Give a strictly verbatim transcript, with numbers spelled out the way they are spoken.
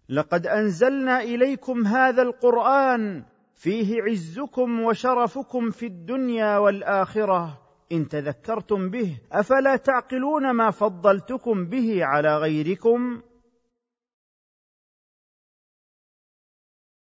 لقد أنزلنا إليكم هذا القرآن فيه عزكم وشرفكم في الدنيا والآخرة، إن تذكرتم به أفلا تعقلون ما فضلتكم به على غيركم؟